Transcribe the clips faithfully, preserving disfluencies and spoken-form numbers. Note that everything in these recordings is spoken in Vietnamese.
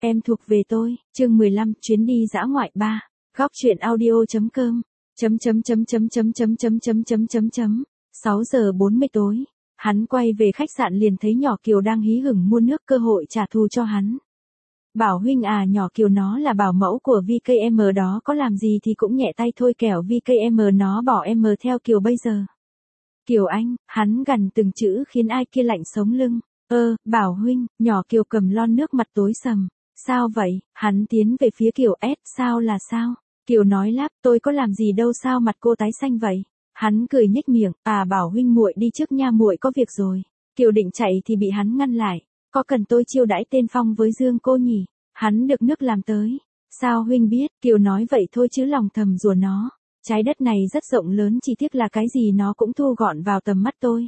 Em thuộc về tôi, chương mười lăm, chuyến đi dã ngoại ba. Góc truyện audio.com. Chấm chấm chấm chấm chấm chấm chấm chấm chấm chấm chấm. sáu giờ bốn mươi tối. Hắn quay về khách sạn liền thấy nhỏ Kiều đang hí hửng mua nước, cơ hội trả thù cho hắn. Bảo huynh à, nhỏ Kiều nó là bảo mẫu của vê ca em đó, có làm gì thì cũng nhẹ tay thôi, kẻo vê ca em nó bỏ em theo Kiều bây giờ. Kiều anh, hắn gằn từng chữ khiến ai kia lạnh sống lưng. Ơ, Bảo huynh, nhỏ Kiều cầm lon nước, mặt tối sầm. Sao vậy? Hắn tiến về phía Kiều. S, sao là sao? Kiều nói lắp, tôi có làm gì đâu, sao mặt cô tái xanh vậy? Hắn cười nhếch miệng, à Bảo huynh muội đi trước nha, muội có việc rồi. Kiều định chạy thì bị hắn ngăn lại. Có cần tôi chiêu đãi tên Phong với Dương cô nhỉ? Hắn được nước làm tới. Sao huynh biết? Kiều nói vậy thôi chứ lòng thầm rủa nó. Trái đất này rất rộng lớn, chỉ tiếc là cái gì nó cũng thu gọn vào tầm mắt tôi.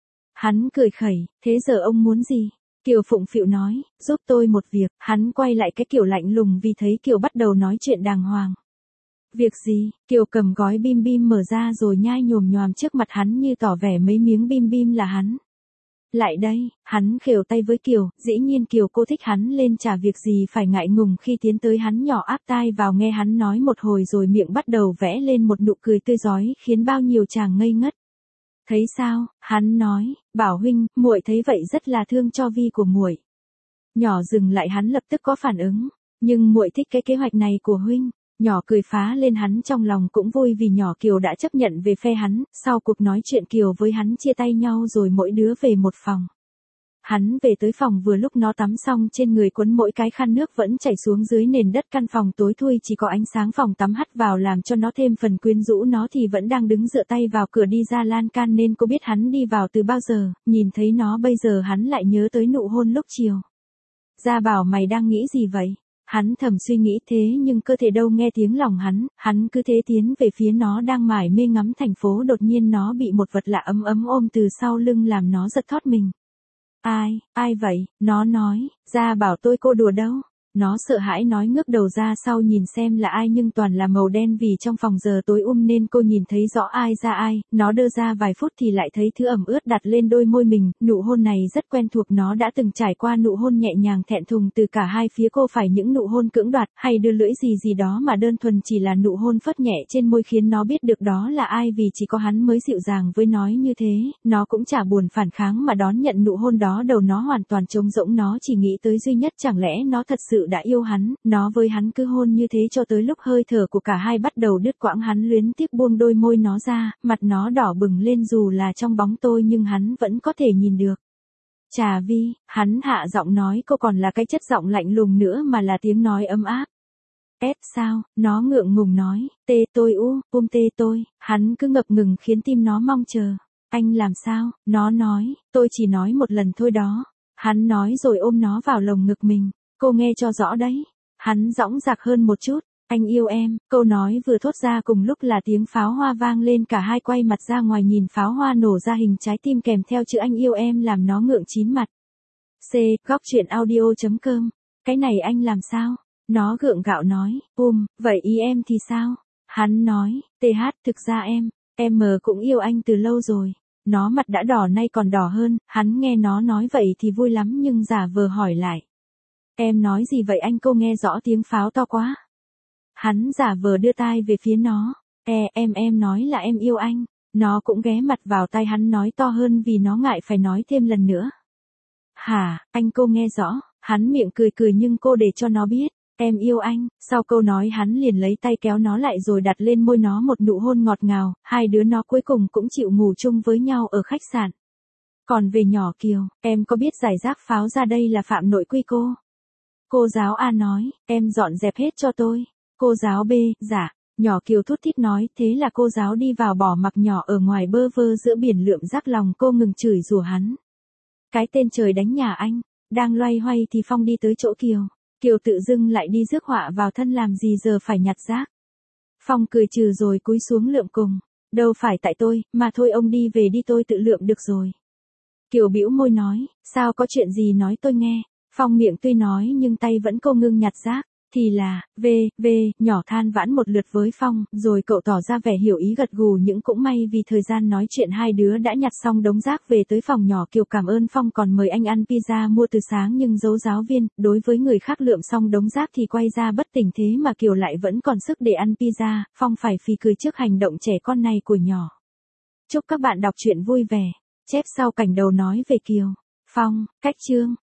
Hắn cười khẩy, thế giờ ông muốn gì? Kiều phụng phịu nói, giúp tôi một việc. Hắn quay lại cái Kiều lạnh lùng vì thấy Kiều bắt đầu nói chuyện đàng hoàng. Việc gì? Kiều cầm gói bim bim mở ra rồi nhai nhồm nhoàm trước mặt hắn như tỏ vẻ mấy miếng bim bim là hắn. Lại đây, hắn khều tay với Kiều, dĩ nhiên Kiều cô thích hắn lên, chả việc gì phải ngại ngùng khi tiến tới hắn, nhỏ áp tai vào nghe hắn nói một hồi rồi miệng bắt đầu vẽ lên một nụ cười tươi rói khiến bao nhiêu chàng ngây ngất. Thấy sao? Hắn nói, Bảo huynh, muội thấy vậy rất là thương cho Vi của muội. Nhỏ dừng lại, hắn lập tức có phản ứng, nhưng muội thích cái kế hoạch này của huynh. Nhỏ cười phá lên, hắn trong lòng cũng vui vì nhỏ Kiều đã chấp nhận về phe hắn. Sau cuộc nói chuyện Kiều với hắn chia tay nhau rồi mỗi đứa về một phòng. Hắn về tới phòng vừa lúc nó tắm xong, trên người quấn mỗi cái khăn nước vẫn chảy xuống dưới nền đất. Căn phòng tối thui, chỉ có ánh sáng phòng tắm hắt vào làm cho nó thêm phần quyến rũ. Nó thì vẫn đang đứng dựa tay vào cửa đi ra lan can nên cô biết hắn đi vào từ bao giờ. Nhìn thấy nó bây giờ hắn lại nhớ tới nụ hôn lúc chiều. Gia Bảo, mày đang nghĩ gì vậy? Hắn thầm suy nghĩ thế nhưng cơ thể đâu nghe tiếng lòng hắn. Hắn cứ thế tiến về phía nó đang mải mê ngắm thành phố. Đột nhiên nó bị một vật lạ ấm ấm ôm từ sau lưng làm nó giật thót mình. Ai, ai vậy? Nó nói, Gia Bảo tôi cô đùa đâu. Nó sợ hãi nói ngước đầu ra sau nhìn xem là ai nhưng toàn là màu đen, vì trong phòng giờ tối um nên cô nhìn thấy rõ ai ra ai. Nó đơ ra vài phút thì lại thấy thứ ẩm ướt đặt lên đôi môi mình. Nụ hôn này rất quen thuộc, nó đã từng trải qua nụ hôn nhẹ nhàng thẹn thùng từ cả hai phía. Cô phải những nụ hôn cưỡng đoạt hay đưa lưỡi gì gì đó, mà đơn thuần chỉ là nụ hôn phớt nhẹ trên môi khiến nó biết được đó là ai, vì chỉ có hắn mới dịu dàng với nói như thế. Nó cũng chả buồn phản kháng mà đón nhận nụ hôn đó. Đầu nó hoàn toàn trống rỗng, nó chỉ nghĩ tới duy nhất, chẳng lẽ nó thật sự đã yêu hắn. Nó với hắn cứ hôn như thế cho tới lúc hơi thở của cả hai bắt đầu đứt quãng. Hắn luyến tiếc buông đôi môi nó ra, mặt nó đỏ bừng lên, dù là trong bóng tối nhưng hắn vẫn có thể nhìn được. Chà Vi, hắn hạ giọng nói, cô còn là cái chất giọng lạnh lùng nữa mà là tiếng nói ấm áp. S sao? Nó ngượng ngùng nói, tê tôi u, um tê tôi. Hắn cứ ngập ngừng khiến tim nó mong chờ. Anh làm sao? Nó nói, tôi chỉ nói một lần thôi đó. Hắn nói rồi ôm nó vào lồng ngực mình. Cô nghe cho rõ đấy. Hắn dõng dạc hơn một chút. Anh yêu em. Câu nói vừa thốt ra cùng lúc là tiếng pháo hoa vang lên. Cả hai quay mặt ra ngoài nhìn pháo hoa nổ ra hình trái tim kèm theo chữ anh yêu em làm nó ngượng chín mặt. C. Góc truyện audio.com. Cái này anh làm sao? Nó gượng gạo nói, um, vậy ý em thì sao? Hắn nói, th, thực ra em, em cũng yêu anh từ lâu rồi. Nó mặt đã đỏ nay còn đỏ hơn. Hắn nghe nó nói vậy thì vui lắm nhưng giả vờ hỏi lại. Em nói gì vậy anh? Cô nghe rõ tiếng pháo to quá. Hắn giả vờ đưa tai về phía nó. E, em em nói là em yêu anh. Nó cũng ghé mặt vào tai hắn nói to hơn vì nó ngại phải nói thêm lần nữa. Hả, anh? Cô nghe rõ. Hắn miệng cười cười nhưng cô để cho nó biết. Em yêu anh. Sau câu nói hắn liền lấy tay kéo nó lại rồi đặt lên môi nó một nụ hôn ngọt ngào. Hai đứa nó cuối cùng cũng chịu ngủ chung với nhau ở khách sạn. Còn về nhỏ Kiều, em có biết giải rác pháo ra đây là phạm nội quy cô? Cô giáo A nói, em dọn dẹp hết cho tôi. Cô giáo B, dạ. Nhỏ Kiều thút thít nói, thế là cô giáo đi vào bỏ mặc nhỏ ở ngoài bơ vơ giữa biển lượm rác. Lòng cô ngừng chửi rủa hắn. Cái tên trời đánh nhà anh. Đang loay hoay thì Phong đi tới chỗ Kiều. Kiều tự dưng lại đi rước họa vào thân, làm gì giờ phải nhặt rác. Phong cười trừ rồi cúi xuống lượm cùng. Đâu phải tại tôi, mà thôi ông đi về đi, tôi tự lượm được rồi. Kiều bĩu môi nói, sao có chuyện gì nói tôi nghe. Phong miệng tuy nói nhưng tay vẫn cô ngưng nhặt rác. Thì là, v, v, nhỏ than vãn một lượt với Phong, rồi cậu tỏ ra vẻ hiểu ý gật gù những cũng may vì thời gian nói chuyện hai đứa đã nhặt xong đống rác về tới phòng nhỏ. Kiều cảm ơn Phong còn mời anh ăn pizza mua từ sáng nhưng giấu giáo viên, đối với người khác lượm xong đống rác thì quay ra bất tỉnh thế mà Kiều lại vẫn còn sức để ăn pizza, Phong phải phì cười trước hành động trẻ con này của nhỏ. Chúc các bạn đọc truyện vui vẻ. Chép sau cảnh đầu nói về Kiều, Phong, cách chương.